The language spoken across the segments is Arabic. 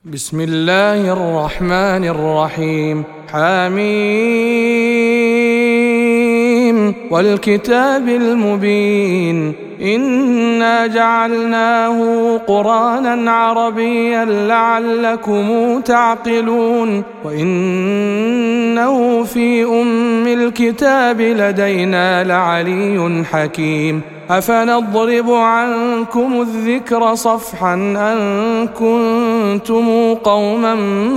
بسم الله الرحمن الرحيم. حميم والكتاب المبين إنا جعلناه قرآنا عربيا لعلكم تعقلون وإنه في أم الكتاب لدينا لعلي حكيم أفنضرب عنكم الذكر صفحا أن كنتم قوما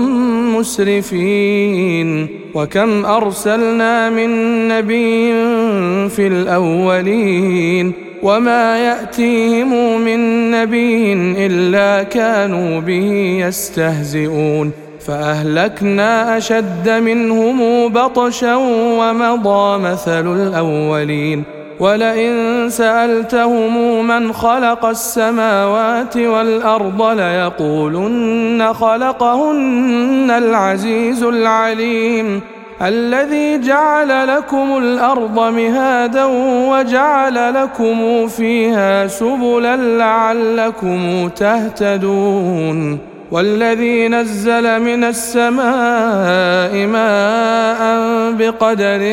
مسرفين وكم أرسلنا من نبي في الأولين وما يأتيهم من نبي إلا كانوا به يستهزئون فأهلكنا أشد منهم بطشا ومضى مثل الأولين ولئن سألتهم من خلق السماوات والأرض ليقولن خلقهن العزيز العليم الذي جعل لكم الأرض مهادا وجعل لكم فيها سبلا لعلكم تهتدون والذي نزل من السماء ماء بقدر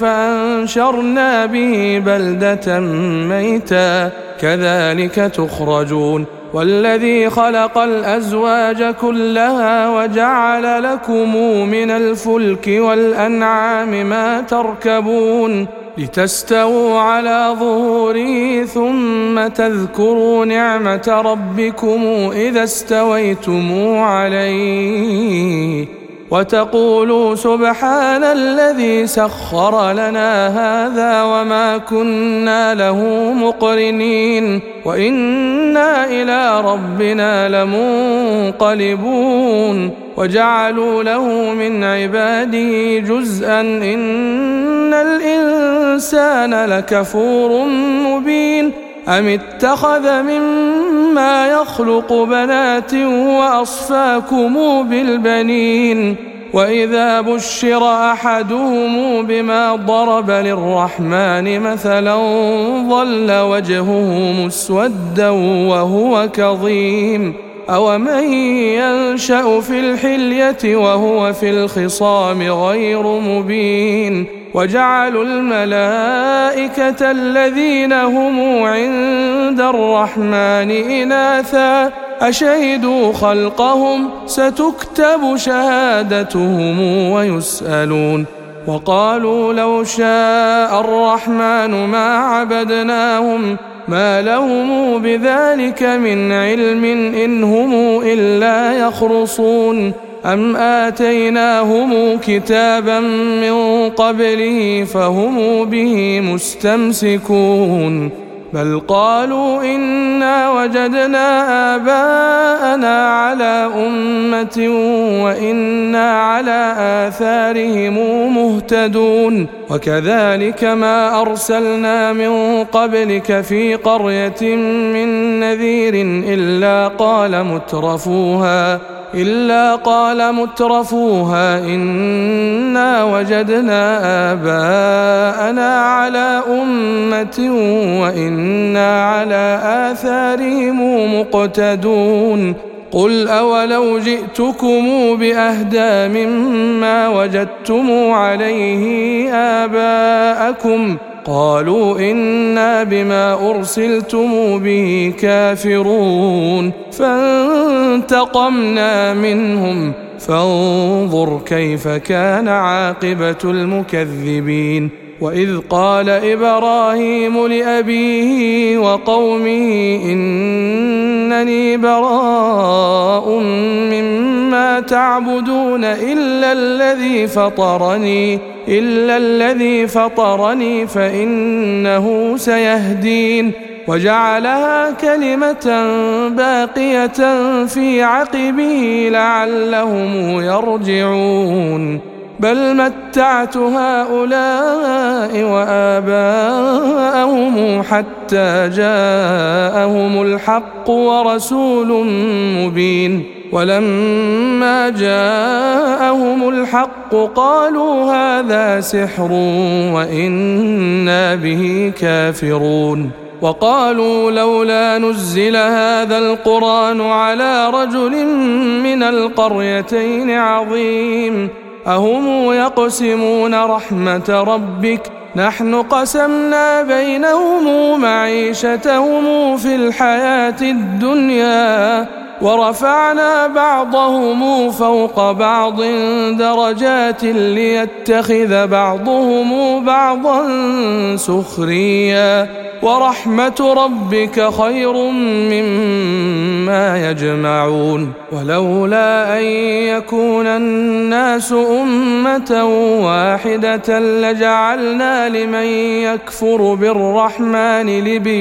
فأنشرنا به بلدة ميتا كذلك تخرجون والذي خلق الأزواج كلها وجعل لكم من الفلك والأنعام ما تركبون لتستووا على ظهوره ثم تذكروا نعمة ربكم إذا استويتم عليه وتقولوا سبحان الذي سخر لنا هذا وما كنا له مقرنين وإنا إلى ربنا لمنقلبون وجعلوا له من عباده جزءا إن الإنسان لكفور مبين أم اتخذ مما يخلق بنات وأصفاكم بالبنين وإذا بشر أحدهم بما ضرب للرحمن مثلا ظل وجهه مسودا وهو كظيم أومن ينشأ في الحلية وهو في الخصام غير مبين وجعلوا الملائكة الذين هم عند الرحمن إناثا أشهدوا خلقهم ستكتب شهادتهم ويسألون وقالوا لو شاء الرحمن ما عبدناهم ما لهم بذلك من علم إن هم إلا يخرصون أم آتيناهم كتابا من قبله فهم به مستمسكون بل قالوا إنا وجدنا آباءنا على أمة وإنا على آثارهم مهتدون وكذلك ما أرسلنا من قبلك في قرية من نذير إلا قال مترفوها إنا وجدنا آباءنا على أمة وإنا على آثارهم مقتدون قل أولو جئتكم بأهدى مما وجدتم عليه آباءكم قالوا إنا بما أرسلتم به كافرون فانتقمنا منهم فانظر كيف كان عاقبة المكذبين وإذ قال إبراهيم لأبيه وقومه إنني براء مما تعبدون إلا الذي فطرني فإنه سيهدين وجعلها كلمة باقية في عقبه لعلهم يرجعون بل متعت هؤلاء وآباءهم حتى جاءهم الحق ورسول مبين ولما جاءهم الحق قالوا هذا سحر وإنا به كافرون وقالوا لولا نزل هذا القرآن على رجل من القريتين عظيم أهم يقسمون رحمة ربك نحن قسمنا بينهم معيشتهم في الحياة الدنيا ورفعنا بعضهم فوق بعض درجات ليتخذ بعضهم بعضا سخريا ورحمة ربك خير مما يجمعون ولولا أن يكون الناس أمة واحدة لجعلنا لمن يكفر بالرحمن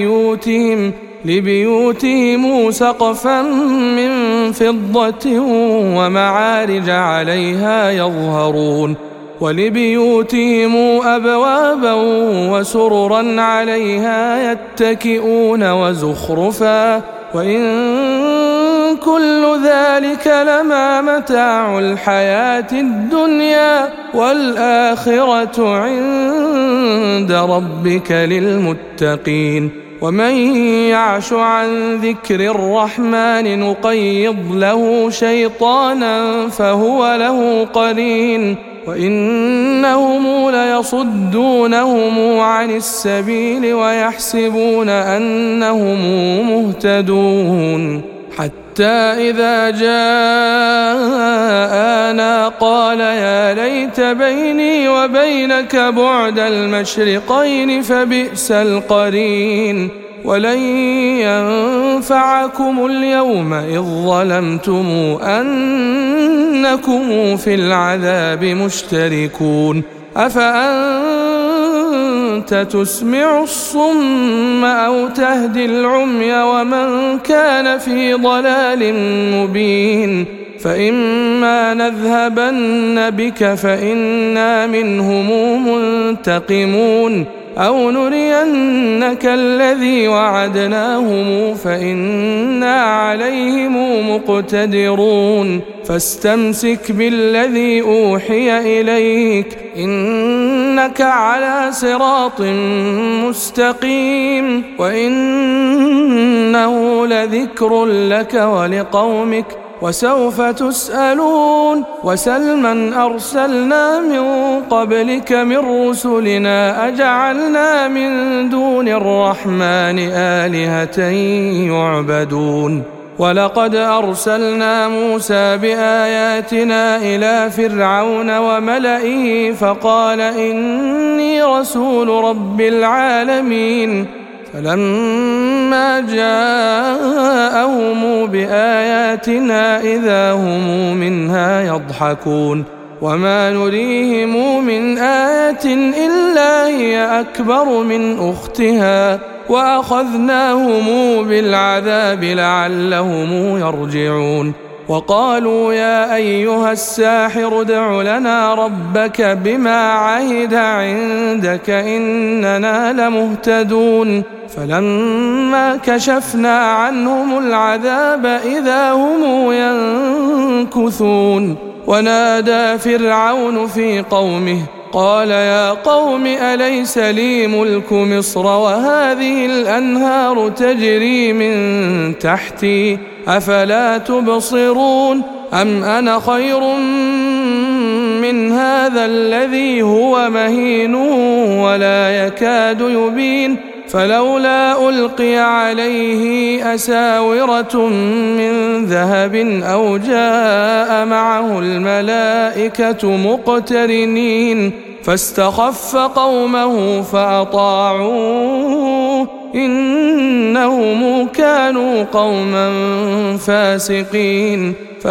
لبيوتهم سقفا من فضة ومعارج عليها يظهرون ولبيوتهم أبوابا وسررا عليها يتكئون وزخرفا وإن كل ذلك لما متاع الحياة الدنيا والآخرة عند ربك للمتقين ومن يعش عن ذكر الرحمن نقيض له شيطانا فهو له قرين وإنهم ليصدونهم عن السبيل ويحسبون أنهم مهتدون حتى إذا جاءنا قال يا ليت بيني وبينك بعد المشرقين فبئس القرين ولن ينفعكم اليوم إذ ظلمتم أنكم في العذاب مشتركون أفأنت تسمع الصم أو تهدي العمي ومن كان في ضلال مبين فإما نذهبن بك فإنا منهم منتقمون أو نرينك الذي وعدناهم فإنا عليهم مقتدرون فاستمسك بالذي أوحي إليك إنك على صراط مستقيم وإنه لذكر لك ولقومك وسوف تسألون وسل من أرسلنا من قبلك من رسلنا أجعلنا من دون الرحمن آلهة يعبدون ولقد أرسلنا موسى بآياتنا إلى فرعون وملئه فقال إني رسول رب العالمين فلما جاءهم بآياتنا إذا هم منها يضحكون وما نريهم من آية إلا هي أكبر من أختها وأخذناهم بالعذاب لعلهم يرجعون وقالوا يا أيها الساحر ادع لنا ربك بما عهد عندك إننا لمهتدون فلما كشفنا عنهم العذاب إذا هم ينكثون ونادى فرعون في قومه قال يا قوم أليس لي ملك مصر وهذه الأنهار تجري من تحتي أفلا تبصرون أم أنا خير من هذا الذي هو مهين ولا يكاد يبين فلولا ألقي عليه أساورة من ذهب أو جاء معه الملائكة مقترنين فاستخف قومه فأطاعوه إنهم كانوا قوما فاسقين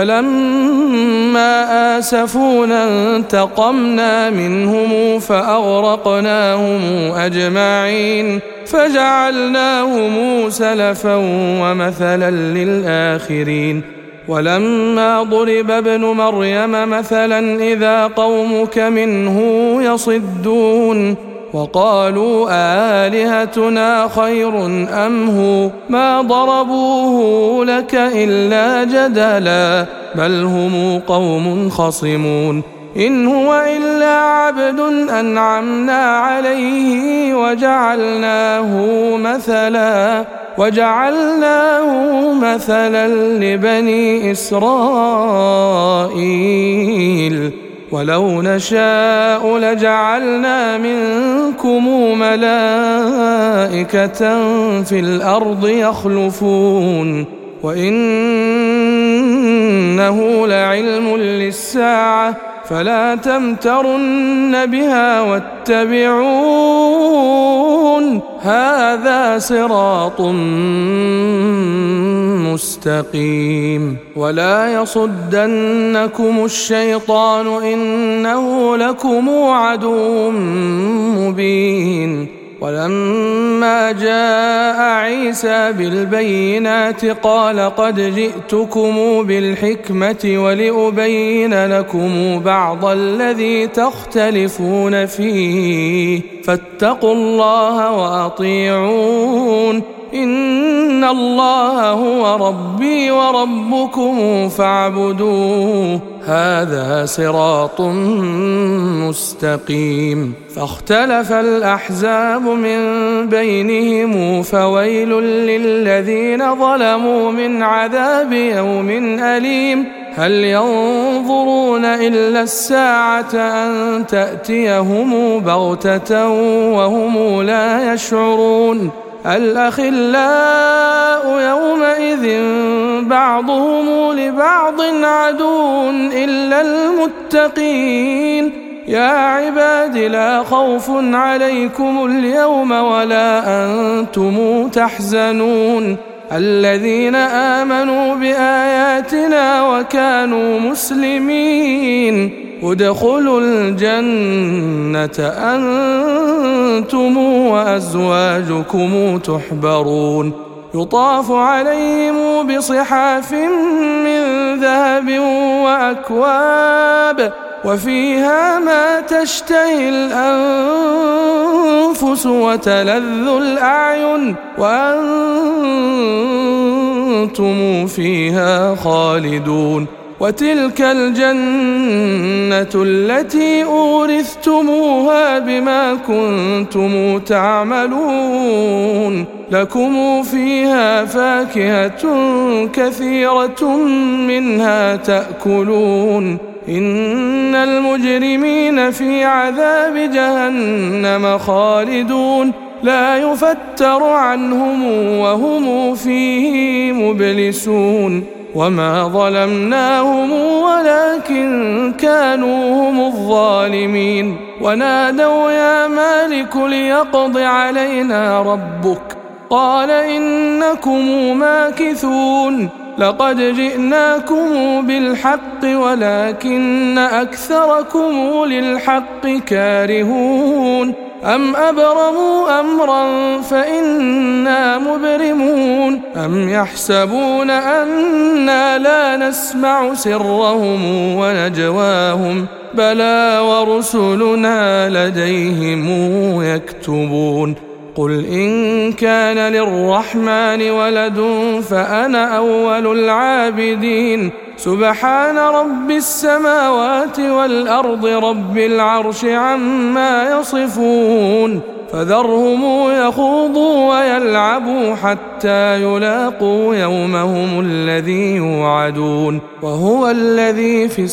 فلما آسفونا انتقمنا منهم فأغرقناهم أجمعين فجعلناهم سلفا ومثلا للآخرين ولما ضرب ابن مريم مثلا إذا قومك منه يصدون وقالوا آلهتنا خير أم هو ما ضربوه لك إلا جدلا بل هم قوم خصمون إن هو إلا عبد أنعمنا عليه وجعلناه مثلا لبني إسرائيل ولو نشاء لجعلنا منكم ملائكة في الأرض يخلفون وإنه لعلم للساعة فلا تمترن بها واتبعون هذا صراط مستقيم ولا يصدنكم الشيطان إنه لكم عدو مبين ولما جاء عيسى بالبينات قال قد جئتكم بالحكمة ولأبين لكم بعض الذي تختلفون فيه فاتقوا الله وأطيعون إن الله هو ربي وربكم فاعبدوه هذا صراط مستقيم فاختلف الأحزاب من بينهم فويل للذين ظلموا من عذاب يوم أليم هل ينظرون إلا الساعة أن تأتيهم بغتة وهم لا يشعرون الأخلاء يومئذ بعضهم لبعض عدو إلا المتقين يا عباد لا خوف عليكم اليوم ولا أنتم تحزنون الذين آمنوا بآياتنا وكانوا مسلمين ادخلوا الجنة أنتم وأزواجكم تحبرون يطاف عليهم بصحاف من ذهب وأكواب وفيها ما تشتهي الأنفس وتلذ الأعين وأنتم فيها خالدون وتلك الجنة التي أورثتموها بما كنتم تعملون لكم فيها فاكهة كثيرة منها تأكلون إن المجرمين في عذاب جهنم خالدون لا يفتر عنهم وهم فيه مبلسون وما ظلمناهم ولكن كانوا هم الظالمين ونادوا يا مالك ليقض علينا ربك قال إنكم ماكثون لقد جئناكم بالحق ولكن أكثركم للحق كارهون أم أبرموا أمرا فإنا مبرمون أم يحسبون أنا لا نسمع سرهم ونجواهم بلى ورسلنا لديهم يكتبون قل إن كان للرحمن ولد فأنا أول العابدين سبحان رب السماوات والأرض رب العرش عما يصفون فذرهم يخوضوا ويلعبوا حتى يلاقوا يومهم الذي يوعدون وهو الذي في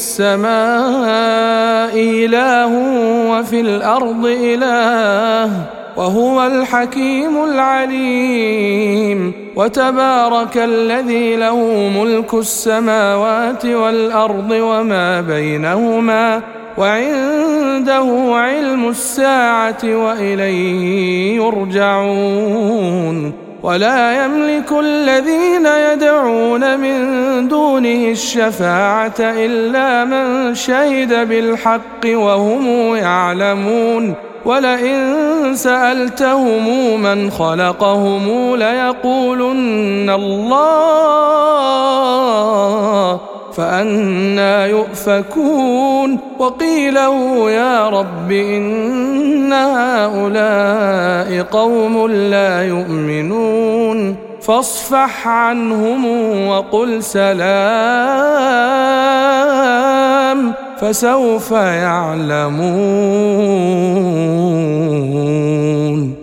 السماء إله وفي الأرض إله وهو الحكيم العليم وتبارك الذي له ملك السماوات والأرض وما بينهما وعنده علم الساعة وإليه يرجعون ولا يملك الذين يدعون من دونه الشفاعة إلا من شهد بالحق وهم يعلمون ولئن سألتهم من خلقهم ليقولن الله فأنى يؤفكون وقيله يا رب إن هؤلاء قوم لا يؤمنون فاصفح عنهم وقل سلام فسوف يعلمون.